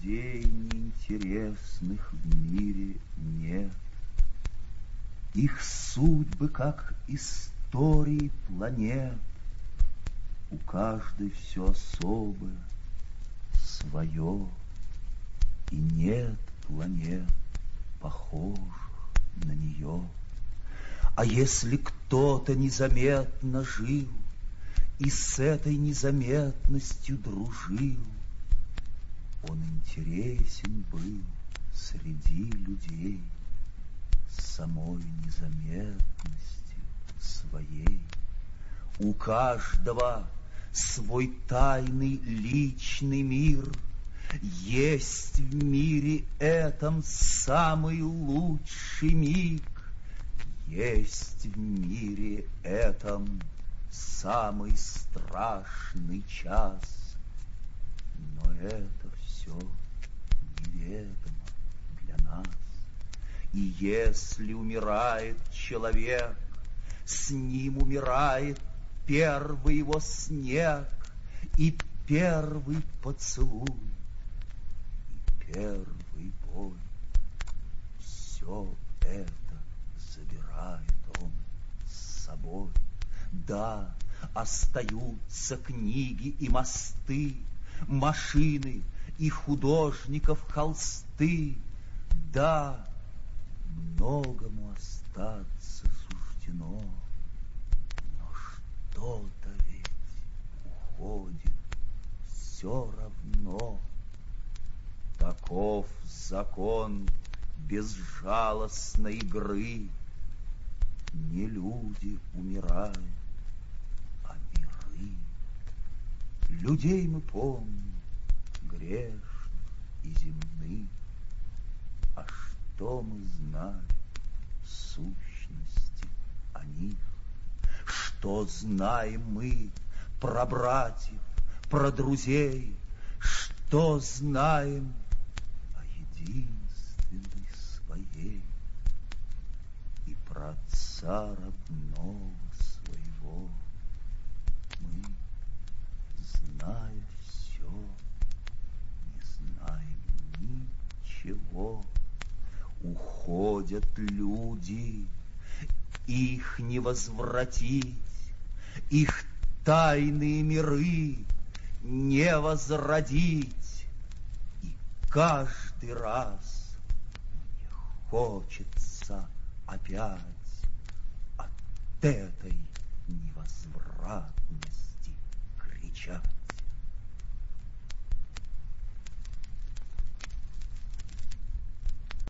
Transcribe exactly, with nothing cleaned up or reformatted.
людей неинтересных в мире нет. Их судьбы, как истории планет, у каждой все особое, свое, и нет планет, похожих на нее. А если кто-то незаметно жил и с этой незаметностью дружил, он интересен был среди людей самой незаметностью своей. У каждого свой тайный личный мир, есть в мире этом самый лучший миг, есть в мире этом самый страшный час. Но это все неведомо для нас. И если умирает человек, с ним умирает первый его снег и первый поцелуй, и первый бой. Все это забирает он с собой. Да, остаются книги и мосты, машины и художников холсты. Да, многому остаться суждено, но что-то ведь уходит все равно. Таков закон безжалостной игры. Не люди умирают, а миры. Людей мы помним, грешных и земных. А что мы знали в сущности о них? Что знаем мы про братьев, про друзей? Что знаем о единственной своей? И про отца родного своего мы, зная все, не знаем ничего. Уходят люди, их не возвратить, их тайные миры не возродить. И каждый раз мне хочется опять от этой невозвратности кричать.